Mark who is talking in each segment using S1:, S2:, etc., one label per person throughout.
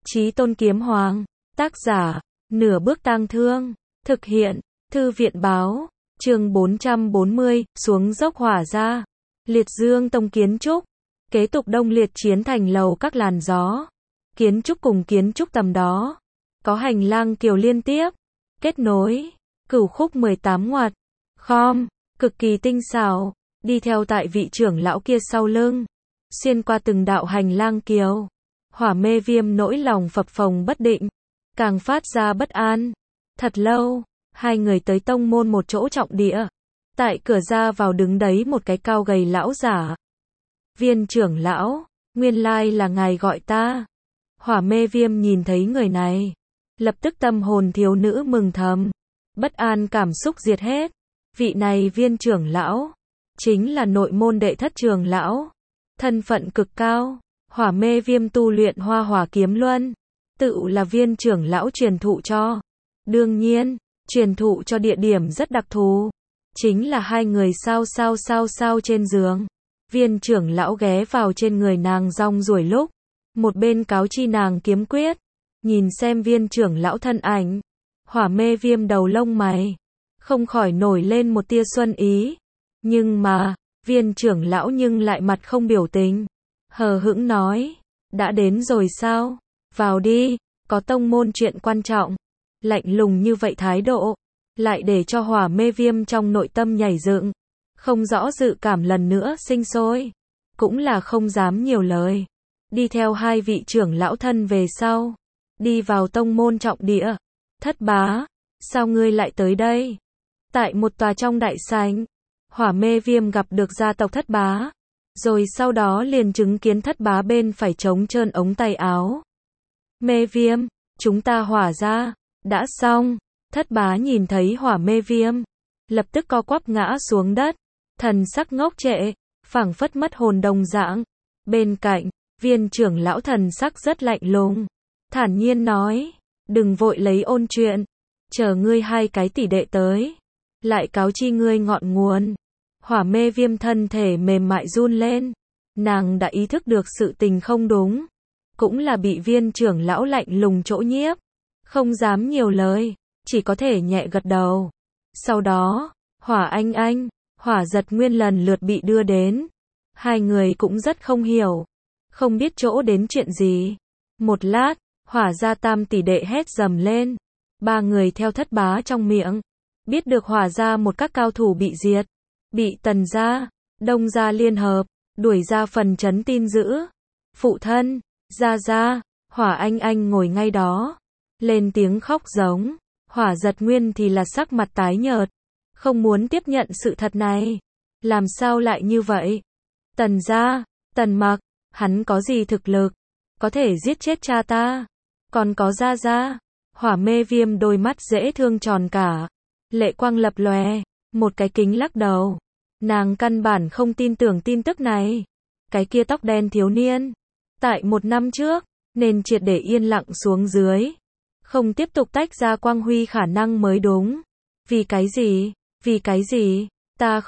S1: Chí Tôn Kiếm Hoàng, tác giả, Nửa Bước Tang Thương, thực hiện, Thư viện báo, chương 440, xuống dốc hỏa ra, liệt dương tông kiến trúc, kế tục đông liệt chiến thành lầu các làn gió, kiến trúc cùng kiến trúc tầm đó, có hành lang kiều liên tiếp, kết nối, cửu khúc 18 ngoặt, khom, cực kỳ tinh xảo, đi theo tại vị trưởng lão kia sau lưng, xuyên qua từng đạo hành lang kiều. Hỏa Mê Viêm nỗi lòng phập phồng bất định, càng phát ra bất an. Thật lâu, hai người tới tông môn một chỗ trọng địa. Tại cửa ra vào đứng đấy một cái cao gầy lão giả. Viên trưởng lão, nguyên lai là ngài gọi ta. Hỏa Mê Viêm nhìn thấy người này, lập tức tâm hồn thiếu nữ mừng thầm. Bất an cảm xúc diệt hết. Vị này viên trưởng lão, chính là nội môn đệ thất trưởng lão. Thân phận cực cao. Hỏa Mê Viêm tu luyện Hoa Hỏa Kiếm Luân, tự là viên trưởng lão truyền thụ cho. Đương nhiên, truyền thụ cho địa điểm rất đặc thù, chính là hai người sao trên giường. Viên trưởng lão ghé vào trên người nàng rong ruổi lúc, một bên cáo chi nàng kiếm quyết, nhìn xem viên trưởng lão thân ảnh. Hỏa Mê Viêm đầu lông mày không khỏi nổi lên một tia xuân ý, nhưng mà viên trưởng lão nhưng lại mặt không biểu tình. Hờ hững nói, đã đến rồi sao? Vào đi, có tông môn chuyện quan trọng. Lạnh lùng như vậy thái độ, lại để cho Hỏa Mê Viêm trong nội tâm nhảy dựng, không rõ dự cảm lần nữa sinh sôi, cũng là không dám nhiều lời. Đi theo hai vị trưởng lão thân về sau, đi vào tông môn trọng địa. Thất bá, sao ngươi lại tới đây? Tại một tòa trong đại sảnh, Hỏa Mê Viêm gặp được gia tộc Thất bá. Rồi sau đó liền chứng kiến Thất bá bên phải trống trơn ống tay áo. Mê Viêm, chúng ta hỏa ra, đã xong. Thất bá nhìn thấy Hỏa Mê Viêm, lập tức co quắp ngã xuống đất, thần sắc ngốc trệ, phảng phất mất hồn đồng dạng. Bên cạnh, viên trưởng lão thần sắc rất lạnh lùng, thản nhiên nói, đừng vội lấy ôn chuyện, chờ ngươi hai cái tỷ đệ tới, lại cáo chi ngươi ngọn nguồn. Hỏa Mê Viêm thân thể mềm mại run lên, nàng đã ý thức được sự tình không đúng, cũng là bị viên trưởng lão lạnh lùng chỗ nhiếp, không dám nhiều lời, chỉ có thể nhẹ gật đầu. Sau đó, Hỏa Anh Anh, Hỏa Giật Nguyên lần lượt bị đưa đến, hai người cũng rất không hiểu, không biết chỗ đến chuyện gì. Một lát, Hỏa gia tam tỷ đệ hét dầm lên, ba người theo Thất bá trong miệng, biết được Hỏa gia một các cao thủ bị diệt. Bị Tần gia, Đông gia liên hợp, đuổi ra phần trấn tin giữ. Phụ thân, gia, Hỏa Anh Anh ngồi ngay đó, lên tiếng khóc giống. Hỏa Giật Nguyên thì là sắc mặt tái nhợt, không muốn tiếp nhận sự thật này. Làm sao lại như vậy? Tần gia, Tần Mặc, hắn có gì thực lực, có thể giết chết cha ta? Còn có gia. Hỏa Mê Viêm đôi mắt dễ thương tròn cả, lệ quang lập lòe, một cái kính lắc đầu. Nàng căn bản không tin tưởng tin tức này. Cái kia tóc đen thiếu niên, tại một năm trước, nên triệt để yên lặng xuống dưới. Không tiếp tục tách ra quang huy khả năng mới đúng. Vì cái gì? Ta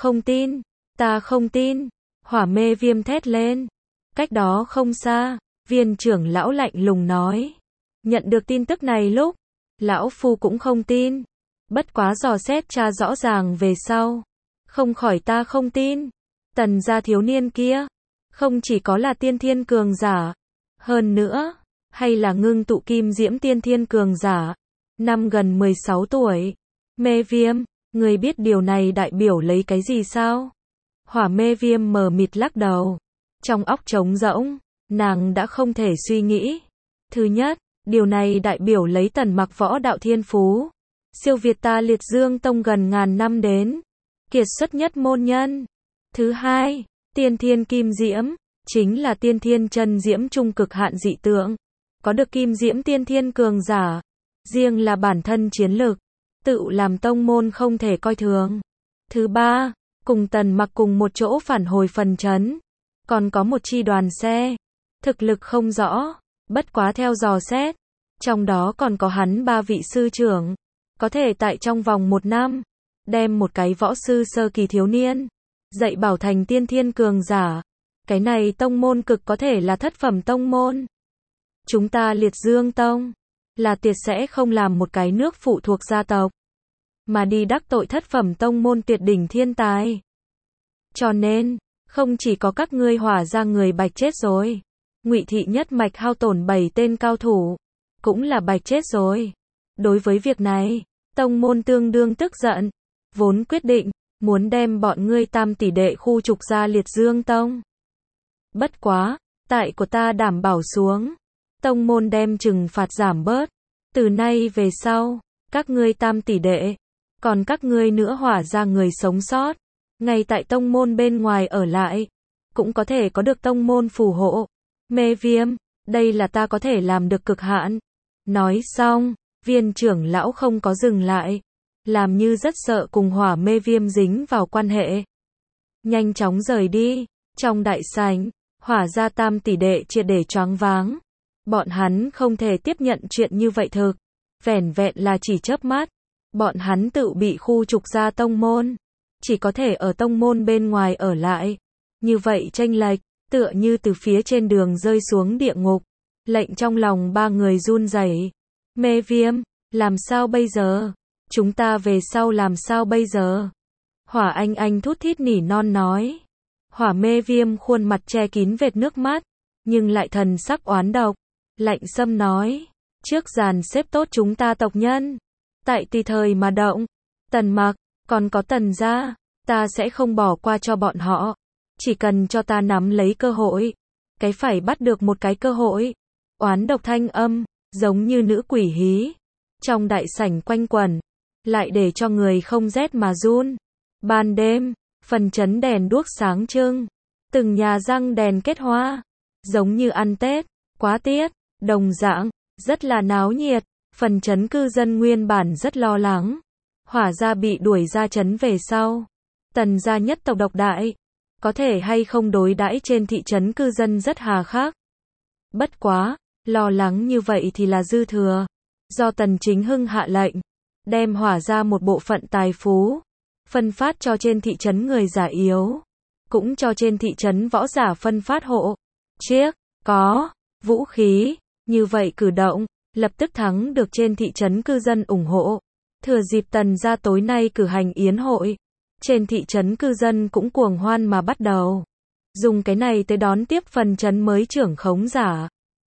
S1: không tin. Hỏa Mê Viêm thét lên. Cách đó không xa, viên trưởng lão lạnh lùng nói. Nhận được tin tức này lúc, lão phu cũng không tin. Bất quá dò xét tra rõ ràng về sau. Không khỏi ta không tin. Tần gia thiếu niên kia, không chỉ có là tiên thiên cường giả, hơn nữa, hay là ngưng tụ kim diễm tiên thiên cường giả, năm gần 16 tuổi. Mê Viêm, người biết điều này đại biểu lấy cái gì sao? Hỏa Mê Viêm mờ mịt lắc đầu, trong óc trống rỗng, nàng đã không thể suy nghĩ. Thứ nhất, điều này đại biểu lấy Tần Mặc võ đạo thiên phú, siêu việt ta liệt dương tông gần ngàn năm đến. Kiệt xuất nhất môn nhân. Thứ hai, tiên thiên kim diễm, chính là tiên thiên chân diễm trung cực hạn dị tượng. Có được kim diễm tiên thiên cường giả, riêng là bản thân chiến lực, tự làm tông môn không thể coi thường. Thứ ba, cùng Tần Mặc cùng một chỗ phản hồi phần trấn, còn có một chi đoàn xe, thực lực không rõ, bất quá theo dò xét, trong đó còn có hắn ba vị sư trưởng, có thể tại trong vòng một năm, đem một cái võ sư sơ kỳ thiếu niên, dạy bảo thành tiên thiên cường giả. Cái này tông môn cực có thể là thất phẩm tông môn. chúng ta Liệt Dương Tông, là tuyệt sẽ không làm một cái nước phụ thuộc gia tộc, mà đi đắc tội thất phẩm tông môn tuyệt đỉnh thiên tài. Cho nên, không chỉ có các ngươi Hỏa gia người Bạch chết rồi, Ngụy thị nhất mạch hao tổn 7 tên cao thủ, cũng là Bạch chết rồi. Đối với việc này, tông môn tương đương tức giận, vốn quyết định muốn đem bọn ngươi tam tỷ đệ khu trục ra Liệt Dương Tông. Bất quá, tại của ta đảm bảo xuống, tông môn đem trừng phạt giảm bớt. Từ nay về sau, các ngươi tam tỷ đệ, còn các ngươi nữa Hỏa gia người sống sót, ngay tại tông môn bên ngoài ở lại, cũng có thể có được tông môn phù hộ. Mê Viêm, đây là ta có thể làm được cực hạn. Nói xong, Viên trưởng lão không có dừng lại, làm như rất sợ cùng Hỏa Mê Viêm dính vào quan hệ. Nhanh chóng rời đi. Trong đại sảnh, Hỏa gia tam tỷ đệ triệt để choáng váng. Bọn hắn không thể tiếp nhận chuyện như vậy thực. Vẻn vẹn là chỉ chớp mắt, bọn hắn tự bị khu trục ra tông môn, chỉ có thể ở tông môn bên ngoài ở lại. Như vậy chênh lệch, tựa như từ phía trên đường rơi xuống địa ngục, lệnh trong lòng ba người run rẩy. Mê Viêm, làm sao bây giờ? Chúng ta về sau làm sao bây giờ? Hỏa Anh thút thít nỉ non nói. Hỏa Mê Viêm khuôn mặt che kín vệt nước mắt, nhưng lại thần sắc oán độc, lạnh sâm nói, trước dàn xếp tốt chúng ta tộc nhân, tại tùy thời mà động. Tần Mặc, còn có Tần gia, ta sẽ không bỏ qua cho bọn họ, chỉ cần cho ta nắm lấy cơ hội, cái phải bắt được một cái cơ hội. Oán độc thanh âm, giống như nữ quỷ hí, trong đại sảnh quanh quẩn, lại để cho người không rét mà run. Ban đêm, phần trấn đèn đuốc sáng trưng, từng nhà răng đèn kết hoa, giống như ăn Tết, quá tiết, đồng dạng, rất là náo nhiệt. Phần trấn cư dân nguyên bản rất lo lắng, Hỏa gia bị đuổi ra trấn về sau, Tần gia nhất tộc độc đại, có thể hay không đối đãi trên thị trấn cư dân rất hà khắc. Bất quá, lo lắng như vậy thì là dư thừa, do Tần Chính Hưng hạ lệnh, đem Hỏa gia một bộ phận tài phú, phân phát cho trên thị trấn người già yếu, cũng cho trên thị trấn võ giả phân phát hộ, chiếc, có, vũ khí. Như vậy cử động, lập tức thắng được trên thị trấn cư dân ủng hộ. Thừa dịp Tần gia tối nay cử hành yến hội, trên thị trấn cư dân cũng cuồng hoan mà bắt đầu dùng cái này tới đón tiếp phần trấn mới trưởng khống giả.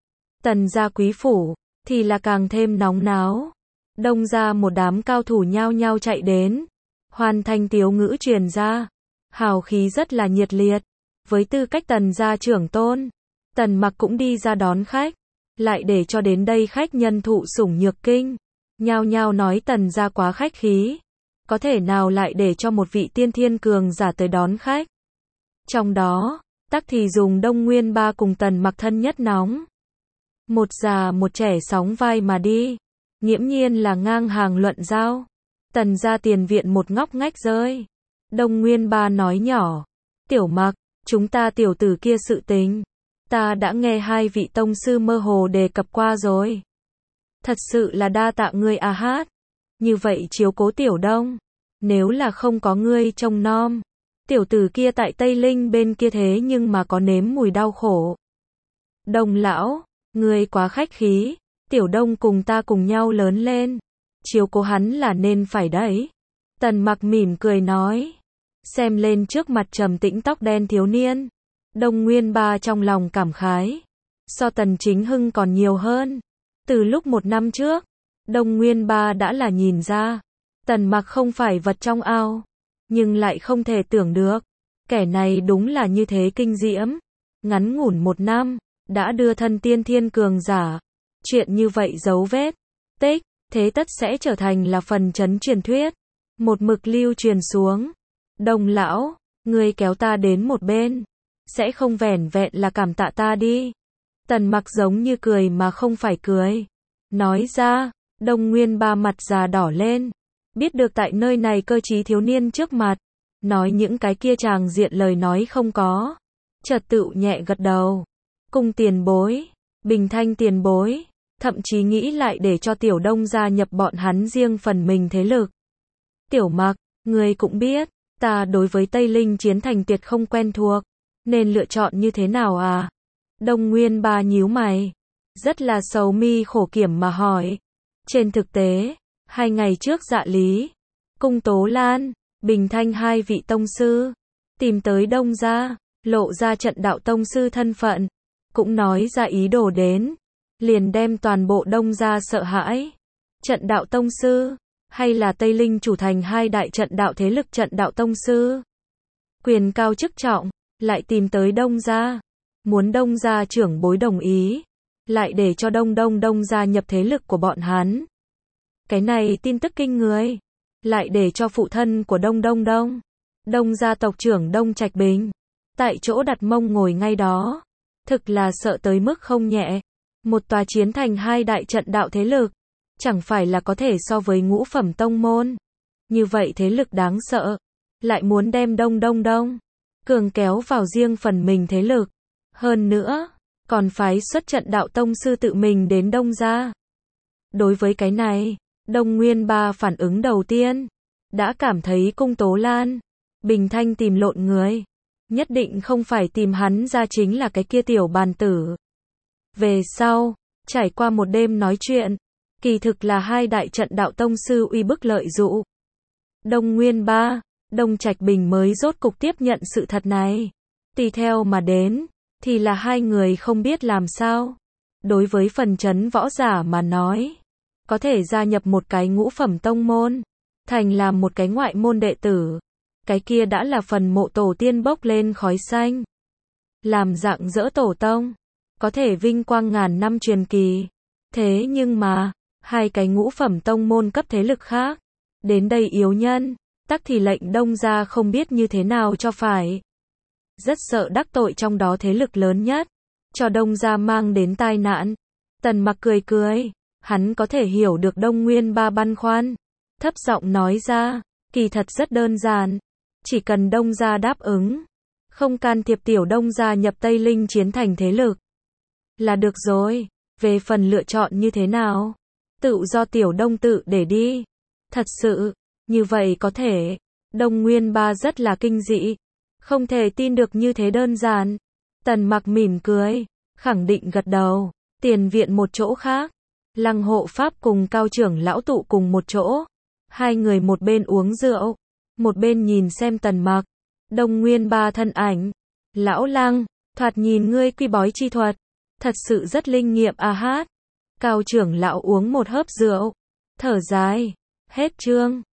S1: Tần gia quý phủ thì là càng thêm nóng náo. Đông gia một đám cao thủ nhao nhao chạy đến, hoàn thành tiếu ngữ truyền ra, hào khí rất là nhiệt liệt. Với tư cách Tần gia trưởng tôn, Tần Mặc cũng đi ra đón khách, lại để cho đến đây khách nhân thụ sủng nhược kinh, nhao nhao nói Tần gia quá khách khí, có thể nào lại để cho một vị tiên thiên cường giả tới đón khách. Trong đó, tắc thì dùng Đông Nguyên Ba cùng Tần Mặc thân nhất nóng, một già một trẻ sóng vai mà đi, nghiễm nhiên là ngang hàng luận giao. Tần gia tiền viện một ngóc ngách rơi, Đông Nguyên Ba nói nhỏ, Tiểu Mặc, chúng ta tiểu tử kia sự tình, ta đã nghe hai vị tông sư mơ hồ đề cập qua rồi. Thật sự là đa tạ ngươi a hát. Như vậy chiếu cố Tiểu Đông, nếu là không có ngươi trông nom, tiểu tử kia tại Tây Linh bên kia thế nhưng mà có nếm mùi đau khổ. Đông lão, ngươi quá khách khí, Tiểu Đông cùng ta cùng nhau lớn lên, chiếu cố hắn là nên phải đấy. Tần Mặc mỉm cười nói, xem lên trước mặt trầm tĩnh tóc đen thiếu niên, Đông Nguyên Ba trong lòng cảm khái, so Tần Chính Hưng còn nhiều hơn. Từ lúc 1 năm trước, Đông Nguyên Ba đã là nhìn ra, Tần Mặc không phải vật trong ao, nhưng lại không thể tưởng được, kẻ này đúng là như thế kinh diễm. Ngắn ngủn 1 năm, đã đưa thân tiên thiên cường giả. Chuyện như vậy dấu vết, tích, thế tất sẽ trở thành là phần trấn truyền thuyết, một mực lưu truyền xuống. Đông lão, ngươi kéo ta đến một bên, sẽ không vẻn vẹn là cảm tạ ta đi. Tần Mặc giống như cười mà không phải cười, nói ra. Đông Nguyên Ba mặt già đỏ lên, biết được tại nơi này cơ trí thiếu niên trước mặt, nói những cái kia tràng diện lời nói không có, chợt tự nhẹ gật đầu. Cung tiền bối, Bình Thanh tiền bối, thậm chí nghĩ lại để cho Tiểu Đông gia nhập bọn hắn riêng phần mình thế lực. Tiểu Mặc, ngươi cũng biết, ta đối với Tây Linh chiến thành tuyệt không quen thuộc, nên lựa chọn như thế nào à? Đông Nguyên Ba nhíu mày, rất là sầu mi khổ kiểm mà hỏi. Trên thực tế, 2 ngày trước Dạ Lý, Cung Tố Lan, Bình Thanh hai vị tông sư, tìm tới Đông gia, lộ ra trận đạo tông sư thân phận, cũng nói ra ý đồ đến, liền đem toàn bộ Đông gia sợ hãi. Trận đạo tông sư, hay là Tây Linh chủ thành hai đại trận đạo thế lực trận đạo tông sư. Quyền cao chức trọng, lại tìm tới Đông gia, muốn Đông gia trưởng bối đồng ý, lại để cho Đông gia nhập thế lực của bọn hắn. Cái này tin tức kinh người, lại để cho phụ thân của Đông gia tộc trưởng Đông Trạch Bình, tại chỗ đặt mông ngồi ngay đó, thực là sợ tới mức không nhẹ. Một tòa chiến thành hai đại trận đạo thế lực, chẳng phải là có thể so với ngũ phẩm tông môn. Như vậy thế lực đáng sợ, lại muốn đem Đông Cường kéo vào riêng phần mình thế lực. Hơn nữa, còn phái xuất trận đạo tông sư tự mình đến Đông gia. Đối với cái này, Đông Nguyên Ba phản ứng đầu tiên, đã cảm thấy Cung Tố Lan, Bình Thanh tìm lộn người. Nhất định không phải tìm hắn ra chính là cái kia tiểu bàn tử. Về sau, trải qua một đêm nói chuyện, kỳ thực là hai đại trận đạo tông sư uy bức lợi dụ. Đông Nguyên Ba, Đông Trạch Bình mới rốt cục tiếp nhận sự thật này. Tùy theo mà đến, thì là hai người không biết làm sao. Đối với phần chấn võ giả mà nói, có thể gia nhập một cái ngũ phẩm tông môn, thành làm một cái ngoại môn đệ tử. Cái kia đã là phần mộ tổ tiên bốc lên khói xanh. Làm rạng rỡ tổ tông, có thể vinh quang ngàn năm truyền kỳ. Thế nhưng mà, hai cái ngũ phẩm tông môn cấp thế lực khác, đến đây yếu nhân, tắc thì lệnh Đông gia không biết như thế nào cho phải. Rất sợ đắc tội trong đó thế lực lớn nhất, cho Đông gia mang đến tai nạn. Tần Mặc cười cười, hắn có thể hiểu được Đông Nguyên Ba băn khoăn, thấp giọng nói ra, kỳ thật rất đơn giản, chỉ cần Đông gia đáp ứng, không can thiệp tiểu Đông gia nhập Tây Linh chiến thành thế lực, là được rồi. Về phần lựa chọn như thế nào, tự do tiểu Đông tự để đi. Thật sự, như vậy có thể. Đông Nguyên Ba rất là kinh dị, không thể tin được như thế đơn giản. Tần Mặc mỉm cười, khẳng định gật đầu. Tiền viện một chỗ khác, Lăng Hộ Pháp cùng Cao trưởng lão tụ cùng một chỗ. Hai người một bên uống rượu, một bên nhìn xem Tần Mặc. Đông Nguyên Ba thân ảnh. Lão Lăng, thoạt nhìn ngươi quy bói chi thuật, thật sự rất linh nghiệm a hát. Cao trưởng lão uống một hớp rượu, thở dài. Hết chương.